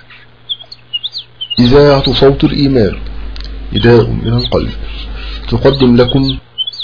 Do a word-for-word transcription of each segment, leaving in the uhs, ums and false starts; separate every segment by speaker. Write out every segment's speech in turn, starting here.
Speaker 1: إذاعة صوت الإيمان، نداء من القلب، تقدم لكم.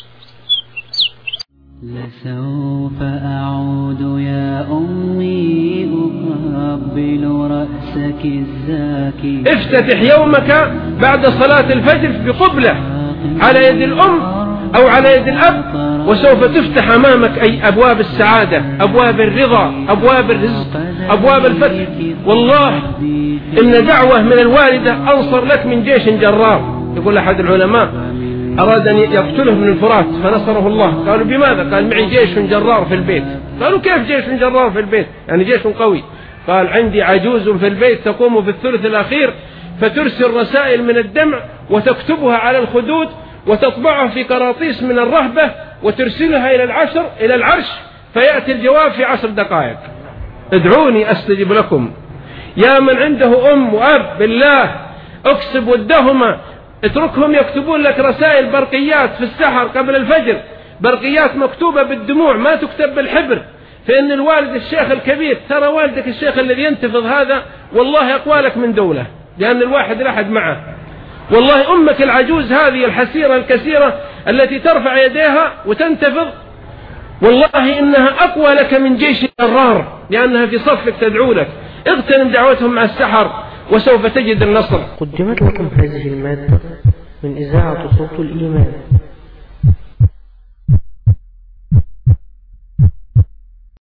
Speaker 2: لسوف أعود يا أمي أقبل رأسك الزاكي.
Speaker 3: افتتح يومك بعد صلاة الفجر بقبلة على يد الأم أو على يد الأب، وسوف تفتح أمامك أي أبواب السعادة، أبواب الرضا، أبواب الرزق، أبواب الفتح. والله إن دعوة من الوالدة أنصر لك من جيش جرار. يقول أحد العلماء أراد أن يقتله ابن الفرات فنصره الله. قالوا بماذا؟ قال معي جيش جرار في البيت. قالوا كيف جيش جرار في البيت؟ يعني جيش قوي. قال عندي عجوز في البيت تقوم في الثلث الأخير فترسل رسائل من الدمع وتكتبها على الخدود وتطبعها في قراطيس من الرهبة وترسلها إلى العشر إلى العرش فيأتي الجواب في عشر دقائق. ادعوني أستجب لكم. يا من عنده أم وأب بالله اكسب ودهما، اتركهم يكتبون لك رسائل برقيات في السحر قبل الفجر، برقيات مكتوبة بالدموع ما تكتب بالحبر، فإن الوالد الشيخ الكبير، ترى والدك الشيخ الذي ينتفض هذا والله أقوى لك من دولة، لأن الواحد الأحد معه. والله أمك العجوز هذه الحسيرة الكثيرة التي ترفع يديها وتنتفض والله إنها أقوى لك من جيش الجرار، لأنها في صفك تدعو لك. اغتنم دعوتهم مع السحر وسوف تجد النصر.
Speaker 4: قدمت لكم هذه المادة من إذاعة صوت الإيمان.